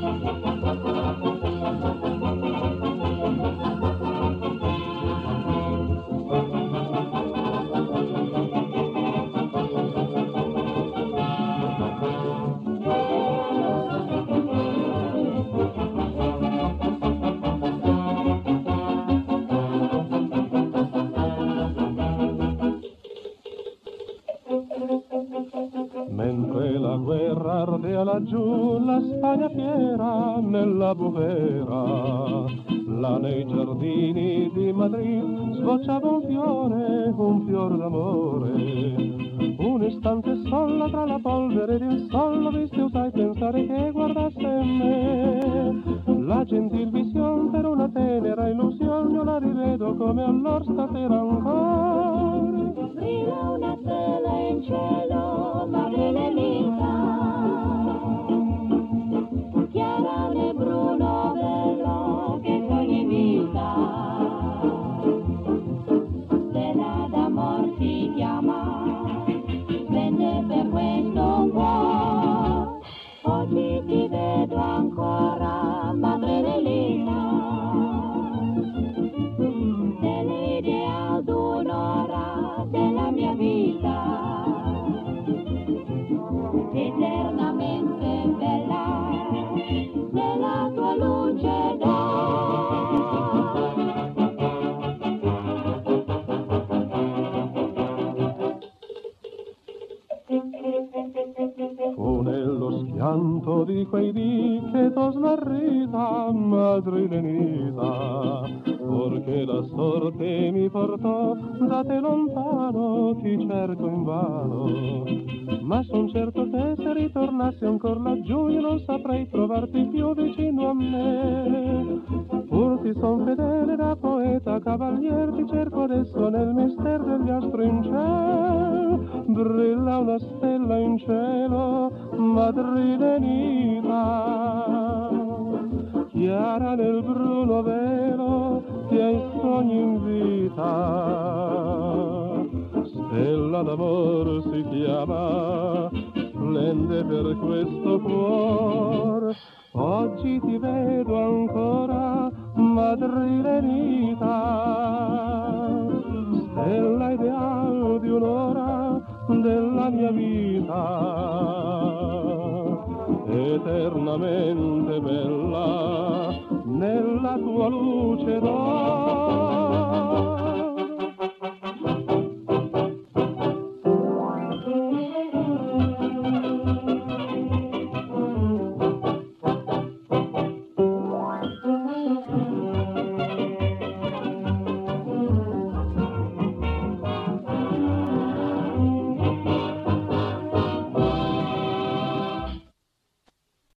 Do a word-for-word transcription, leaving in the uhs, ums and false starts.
Mentre la guerra ardea laggiù, la Spagna fiera nella bufera, là nei giardini di Madrid sbocciava un fiore, un fior d'amore. Un istante solo tra la polvere di un sol visti usai pensare che guardasse me. La gentil vision per una tenera illusione, io la rivedo come allor stasera ancora. Brilla una stella in cielo, madre nemica, chiara nel bruno bello che ogni vita, stella d'amor si chiama, spende per questo cuore, oggi ti vedo ancora, madre nemica, dell'idea d'un'ora della mia vita, eternamente bella, nella tua luce d'oro. Fu nello schianto di quei dì che t'ho smarrita, madrilenita, perché la sorte mi portò da te lontano, ti cerco invano. Ma son certo che se ritornassi ancora laggiù io non saprei trovarti più vicino a me. Pur ti son fedele da poeta cavalier, ti cerco adesso nel mistero degli astri in cielo. Brilla una stella in cielo, madrilenita, chiara nel bruno velo che ai sogni invita. Stella d'amor si chiama, splende per questo cuor, oggi ti vedo ancora, madrilenita, stella ideal di un'ora della mia vita, eternamente bella nella tua luce d'oro.